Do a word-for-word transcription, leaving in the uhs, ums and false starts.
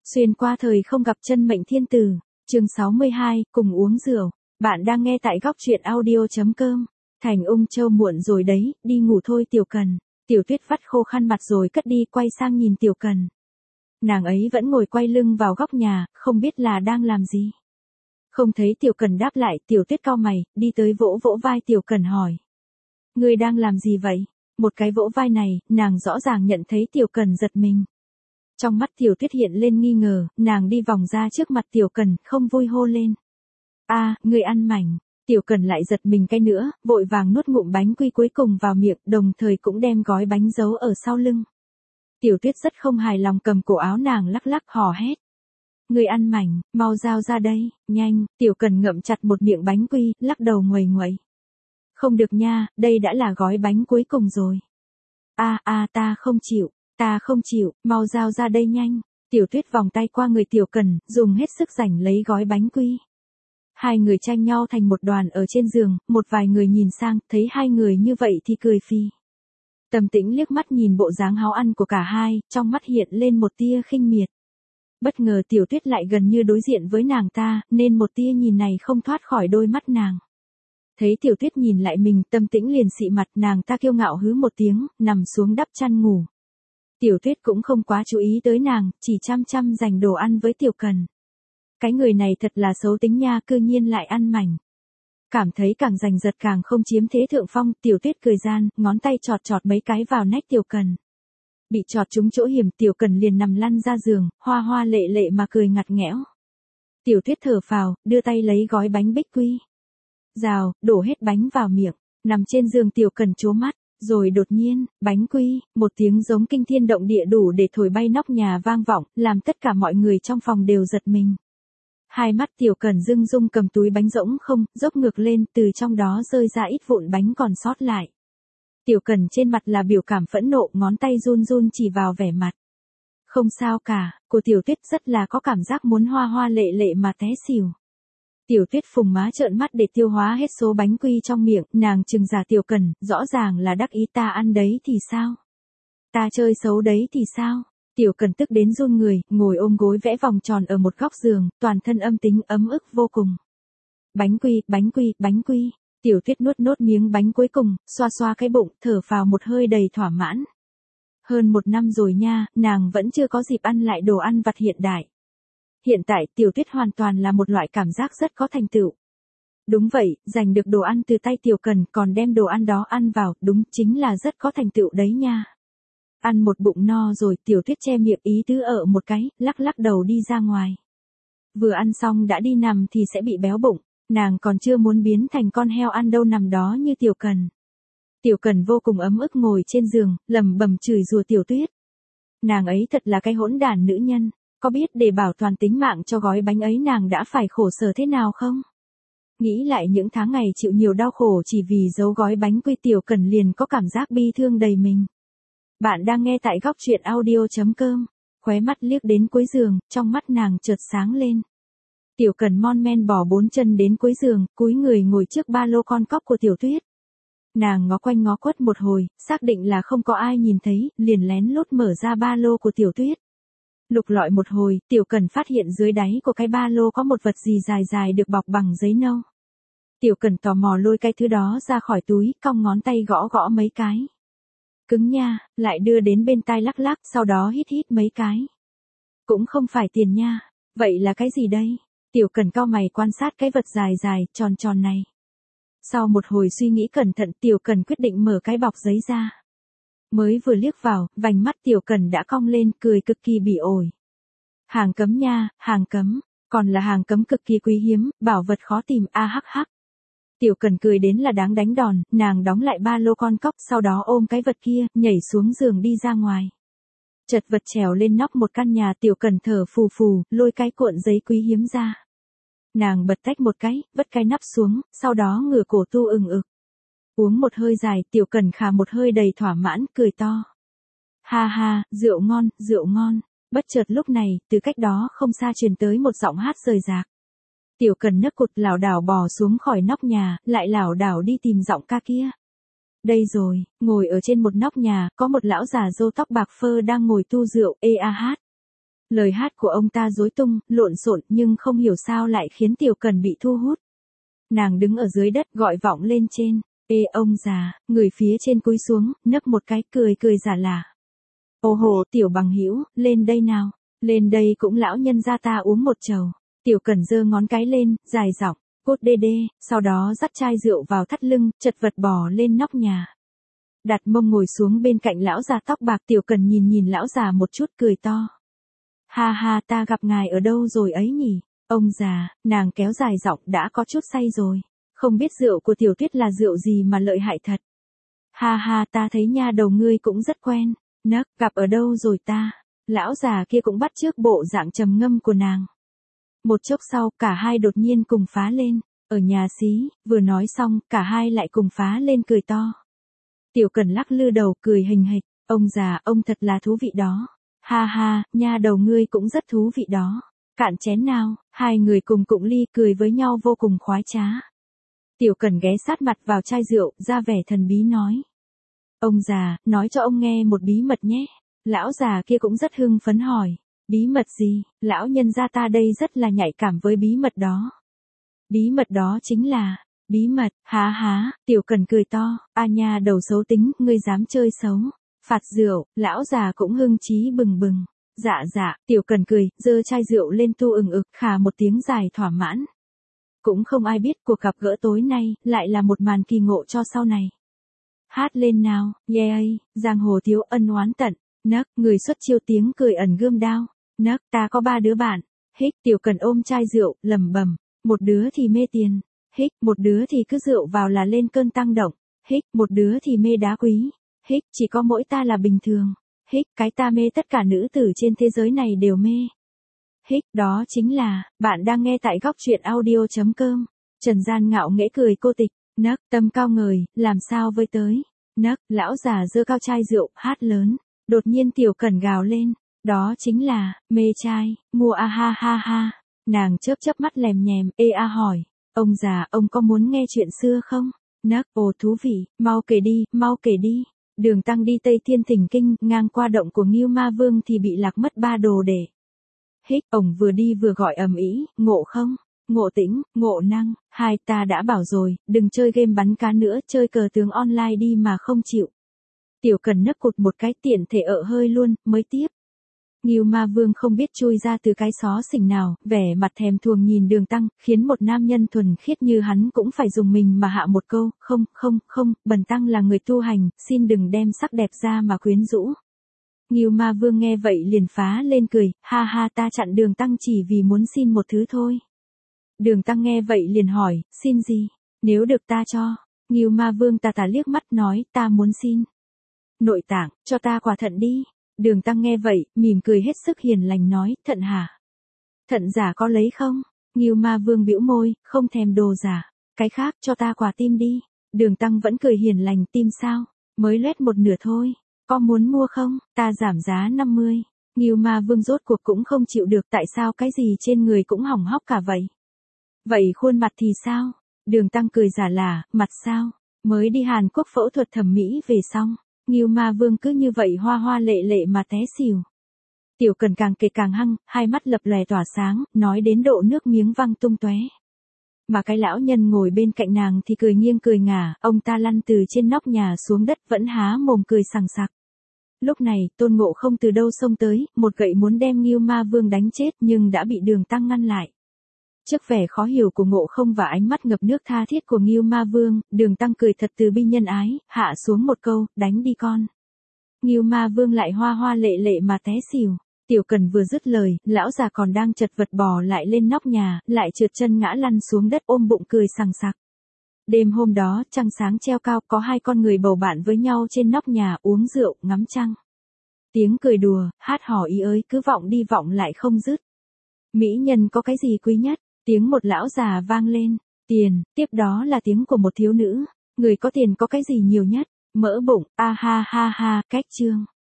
Xuyên qua thời không gặp chân mệnh thiên tử, chương sáu mươi hai, cùng uống rượu. Bạn đang nghe tại góc truyện audio.com. Thành Ung Châu muộn rồi đấy, đi ngủ thôi Tiểu Cần. Tiểu Tuyết vắt khô khăn mặt rồi cất đi, quay sang nhìn Tiểu Cần. Nàng ấy vẫn ngồi quay lưng vào góc nhà, không biết là đang làm gì. Không thấy Tiểu Cần đáp lại, Tiểu Tuyết cau mày, đi tới vỗ vỗ vai Tiểu Cần hỏi. Ngươi đang làm gì vậy? Một cái vỗ vai này, nàng rõ ràng nhận thấy Tiểu Cần giật mình. Trong mắt Tiểu Tuyết hiện lên nghi ngờ, nàng đi vòng ra trước mặt Tiểu Cần, không vui hô lên. A, à, ngươi ăn mảnh. Tiểu Cần lại giật mình cái nữa, vội vàng nuốt ngụm bánh quy cuối cùng vào miệng, đồng thời cũng đem gói bánh giấu ở sau lưng. Tiểu Tuyết rất không hài lòng cầm cổ áo nàng lắc lắc hò hét. Ngươi ăn mảnh, mau giao ra đây, nhanh. Tiểu Cần ngậm chặt một miệng bánh quy, lắc đầu nguầy nguậy. Không được nha, đây đã là gói bánh cuối cùng rồi. A a à, ta không chịu. Ta không chịu, mau giao ra đây nhanh. Tiểu Tuyết vòng tay qua người Tiểu Cần, dùng hết sức giành lấy gói bánh quy. Hai người tranh nhau thành một đoàn ở trên giường, một vài người nhìn sang, thấy hai người như vậy thì cười phì. Tầm Tĩnh liếc mắt nhìn bộ dáng háo ăn của cả hai, trong mắt hiện lên một tia khinh miệt. Bất ngờ Tiểu Tuyết lại gần như đối diện với nàng ta, nên một tia nhìn này không thoát khỏi đôi mắt nàng. Thấy Tiểu Tuyết nhìn lại mình, Tầm Tĩnh liền xị mặt, nàng ta kiêu ngạo hứ một tiếng, nằm xuống đắp chăn ngủ. Tiểu Tuyết cũng không quá chú ý tới nàng, chỉ chăm chăm dành đồ ăn với Tiểu Cần. Cái người này thật là xấu tính nha, cư nhiên lại ăn mảnh. Cảm thấy càng giành giật càng không chiếm thế thượng phong, Tiểu Tuyết cười gian, ngón tay chọt chọt mấy cái vào nách Tiểu Cần. Bị chọt trúng chỗ hiểm, Tiểu Cần liền nằm lăn ra giường, hoa hoa lệ lệ mà cười ngặt nghẽo. Tiểu Tuyết thở phào, đưa tay lấy gói bánh bích quy. Rào, đổ hết bánh vào miệng, nằm trên giường Tiểu Cần trố mắt. Rồi đột nhiên, bánh quy, một tiếng giống kinh thiên động địa đủ để thổi bay nóc nhà vang vọng, làm tất cả mọi người trong phòng đều giật mình. Hai mắt Tiểu Cần rưng rung cầm túi bánh rỗng không, dốc ngược lên, từ trong đó rơi ra ít vụn bánh còn sót lại. Tiểu Cần trên mặt là biểu cảm phẫn nộ, ngón tay run run chỉ vào vẻ mặt. Không sao cả, của Tiểu Tuyết rất là có cảm giác muốn hoa hoa lệ lệ mà té xỉu. Tiểu Tuyết phùng má trợn mắt để tiêu hóa hết số bánh quy trong miệng, nàng trừng giả Tiểu Cần, rõ ràng là đắc ý ta ăn đấy thì sao? Ta chơi xấu đấy thì sao? Tiểu Cần tức đến run người, ngồi ôm gối vẽ vòng tròn ở một góc giường, toàn thân âm tính ấm ức vô cùng. Bánh quy, bánh quy, bánh quy. Tiểu Tuyết nuốt nốt miếng bánh cuối cùng, xoa xoa cái bụng, thở phào một hơi đầy thỏa mãn. Hơn một năm rồi nha, nàng vẫn chưa có dịp ăn lại đồ ăn vặt hiện đại. Hiện tại Tiểu Tuyết hoàn toàn là một loại cảm giác rất có thành tựu. Đúng vậy, giành được đồ ăn từ tay Tiểu Cần còn đem đồ ăn đó ăn vào, đúng chính là rất có thành tựu đấy nha. Ăn một bụng no rồi Tiểu Tuyết che miệng ý tứ ở một cái, lắc lắc đầu đi ra ngoài. Vừa ăn xong đã đi nằm thì sẽ bị béo bụng, nàng còn chưa muốn biến thành con heo ăn đâu nằm đó như Tiểu Cần. Tiểu Cần vô cùng ấm ức ngồi trên giường, lẩm bẩm chửi rủa Tiểu Tuyết. Nàng ấy thật là cái hỗn đản nữ nhân. Có biết để bảo toàn tính mạng cho gói bánh ấy nàng đã phải khổ sở thế nào không? Nghĩ lại những tháng ngày chịu nhiều đau khổ chỉ vì giấu gói bánh quy, Tiểu Cần liền có cảm giác bi thương đầy mình. Bạn đang nghe tại góc truyện audio.com. Khóe mắt liếc đến cuối giường, trong mắt nàng chợt sáng lên. Tiểu Cần mon men bỏ bốn chân đến cuối giường, cúi người ngồi trước ba lô con cóc của Tiểu Tuyết. Nàng ngó quanh ngó quất một hồi, xác định là không có ai nhìn thấy, liền lén lút mở ra ba lô của Tiểu Tuyết. Lục lọi một hồi, Tiểu Cần phát hiện dưới đáy của cái ba lô có một vật gì dài dài được bọc bằng giấy nâu. Tiểu Cần tò mò lôi cái thứ đó ra khỏi túi, cong ngón tay gõ gõ mấy cái. Cứng nha, lại đưa đến bên tai lắc lắc, sau đó hít hít mấy cái. Cũng không phải tiền nha, vậy là cái gì đây? Tiểu Cần cau mày quan sát cái vật dài dài, tròn tròn này. Sau một hồi suy nghĩ cẩn thận, Tiểu Cần quyết định mở cái bọc giấy ra. Mới vừa liếc vào, vành mắt Tiểu Cần đã cong lên, cười cực kỳ bỉ ổi. Hàng cấm nha, hàng cấm, còn là hàng cấm cực kỳ quý hiếm, bảo vật khó tìm, a hắc hắc. Tiểu Cần cười đến là đáng đánh đòn, nàng đóng lại ba lô con cóc, sau đó ôm cái vật kia, nhảy xuống giường đi ra ngoài. Chật vật trèo lên nóc một căn nhà, Tiểu Cần thở phù phù, lôi cái cuộn giấy quý hiếm ra. Nàng bật tách một cái, vứt cái nắp xuống, sau đó ngửa cổ tu ừng ực. Uống một hơi dài, Tiểu Cần khà một hơi đầy thỏa mãn, cười to. Ha ha, rượu ngon, rượu ngon. Bất chợt lúc này, từ cách đó không xa truyền tới một giọng hát rời rạc. Tiểu Cần nấc cụt lảo đảo bò xuống khỏi nóc nhà, lại lảo đảo đi tìm giọng ca kia. Đây rồi, ngồi ở trên một nóc nhà, có một lão già râu tóc bạc phơ đang ngồi tu rượu, ê a hát. Lời hát của ông ta rối tung, lộn xộn nhưng không hiểu sao lại khiến Tiểu Cần bị thu hút. Nàng đứng ở dưới đất gọi vọng lên trên. Ê ông già, người phía trên cúi xuống, nấc một cái cười cười giả lả. Ô hồ, Tiểu bằng hữu, lên đây nào. Lên đây cũng lão nhân gia ta uống một chầu. Tiểu Cần giơ ngón cái lên, dài giọng, cốt đê đê, sau đó dắt chai rượu vào thắt lưng, chật vật bò lên nóc nhà. Đặt mông ngồi xuống bên cạnh lão già tóc bạc. Tiểu Cần nhìn nhìn lão già một chút cười to. Ha ha, ta gặp ngài ở đâu rồi ấy nhỉ? Ông già, nàng kéo dài giọng, đã có chút say rồi. Không biết rượu của Tiểu Tuyết là rượu gì mà lợi hại thật. Ha ha, ta thấy nha đầu ngươi cũng rất quen. Nấc, gặp ở đâu rồi ta? Lão già kia cũng bắt chước bộ dạng trầm ngâm của nàng. Một chốc sau, cả hai đột nhiên cùng phá lên. Ở nhà xí, vừa nói xong, cả hai lại cùng phá lên cười to. Tiểu Cần lắc lư đầu, cười hình hịch. Ông già, ông thật là thú vị đó. Ha ha, nha đầu ngươi cũng rất thú vị đó. Cạn chén nào, hai người cùng cụng ly cười với nhau vô cùng khoái trá. Tiểu Cần ghé sát mặt vào chai rượu, ra vẻ thần bí nói. Ông già, nói cho ông nghe một bí mật nhé. Lão già kia cũng rất hưng phấn hỏi. Bí mật gì? Lão nhân gia ta đây rất là nhạy cảm với bí mật đó. Bí mật đó chính là... Bí mật, há há, Tiểu Cần cười to. A nha đầu xấu tính, ngươi dám chơi xấu. Phạt rượu, lão già cũng hưng chí bừng bừng. Dạ dạ, Tiểu Cần cười, giơ chai rượu lên tu ừng ực, khà một tiếng dài thỏa mãn. Cũng không ai biết cuộc gặp gỡ tối nay, lại là một màn kỳ ngộ cho sau này. Hát lên nào, yeah, giang hồ thiếu ân oán tận. Nấc, người xuất chiêu tiếng cười ẩn gươm đao. Nấc, ta có ba đứa bạn. Hích, Tiểu Cần ôm chai rượu, lẩm bẩm. Một đứa thì mê tiền. Hích, một đứa thì cứ rượu vào là lên cơn tăng động. Hích, một đứa thì mê đá quý. Hích, chỉ có mỗi ta là bình thường. Hích, cái ta mê tất cả nữ tử trên thế giới này đều mê. Hích, đó chính là, bạn đang nghe tại góc truyện audio chấm com. Trần Gian ngạo nghễ cười cô tịch. Nấc, tâm cao ngời, làm sao với tới. Nấc, lão già giơ cao chai rượu, hát lớn. Đột nhiên Tiểu Cần gào lên. Đó chính là, mê trai, mua a ha ha ha. Nàng chớp chớp mắt lèm nhèm, ê a hỏi. Ông già, ông có muốn nghe chuyện xưa không? Nấc, ồ thú vị, mau kể đi, mau kể đi. Đường Tăng đi Tây Thiên Thỉnh Kinh, ngang qua động của Ngưu Ma Vương thì bị lạc mất ba đồ để. Hích, ông vừa đi vừa gọi ầm ĩ, ngộ không? Ngộ tĩnh, ngộ năng, hai ta đã bảo rồi, đừng chơi game bắn cá nữa, chơi cờ tướng online đi mà không chịu. Tiểu Cần nấc cụt một cái tiện thể ợ hơi luôn, mới tiếp. Ngưu Ma Vương không biết chui ra từ cái xó xỉnh nào, vẻ mặt thèm thuồng nhìn Đường Tăng, khiến một nam nhân thuần khiết như hắn cũng phải dùng mình mà hạ một câu, không, không, không, bần tăng là người tu hành, xin đừng đem sắc đẹp ra mà quyến rũ. Ngưu Ma Vương nghe vậy liền phá lên cười, ha ha, ta chặn Đường Tăng chỉ vì muốn xin một thứ thôi. Đường Tăng nghe vậy liền hỏi, xin gì? Nếu được ta cho. Ngưu Ma Vương tà tà liếc mắt nói, ta muốn xin nội tạng, cho ta quả thận đi. Đường Tăng nghe vậy, mỉm cười hết sức hiền lành nói, thận hả? Thận giả có lấy không? Ngưu Ma Vương bĩu môi, không thèm đồ giả. Cái khác, cho ta quả tim đi. Đường Tăng vẫn cười hiền lành, tim sao? Mới loét một nửa thôi. Có muốn mua không? Ta giảm giá năm mươi. Ngưu Ma Vương rốt cuộc cũng không chịu được, tại sao cái gì trên người cũng hỏng hóc cả vậy? Vậy khuôn mặt thì sao? Đường Tăng cười giả lả, mặt sao? Mới đi Hàn Quốc phẫu thuật thẩm mỹ về xong. Ngưu Ma Vương cứ như vậy hoa hoa lệ lệ mà té xỉu. Tiểu Cần càng kể càng hăng, hai mắt lập lòe tỏa sáng, nói đến độ nước miếng văng tung tóe. Mà cái lão nhân ngồi bên cạnh nàng thì cười nghiêng cười ngả, ông ta lăn từ trên nóc nhà xuống đất vẫn há mồm cười sằng sặc. Lúc này, Tôn Ngộ Không từ đâu xông tới, một gậy muốn đem Ngưu Ma Vương đánh chết nhưng đã bị Đường Tăng ngăn lại. Trước vẻ khó hiểu của Ngộ Không và ánh mắt ngập nước tha thiết của Ngưu Ma Vương, Đường Tăng cười thật từ bi nhân ái, hạ xuống một câu, đánh đi con. Ngưu Ma Vương lại hoa hoa lệ lệ mà té xỉu. Tiểu Cần vừa dứt lời, lão già còn đang chật vật bò lại lên nóc nhà, lại trượt chân ngã lăn xuống đất ôm bụng cười sằng sặc. Đêm hôm đó, trăng sáng treo cao, có hai con người bầu bạn với nhau trên nóc nhà uống rượu, ngắm trăng. Tiếng cười đùa, hát hò ý ới cứ vọng đi vọng lại không dứt. Mỹ nhân có cái gì quý nhất? Tiếng một lão già vang lên. Tiền, tiếp đó là tiếng của một thiếu nữ. Người có tiền có cái gì nhiều nhất? Mỡ bụng, a ha ha ha, cách chương.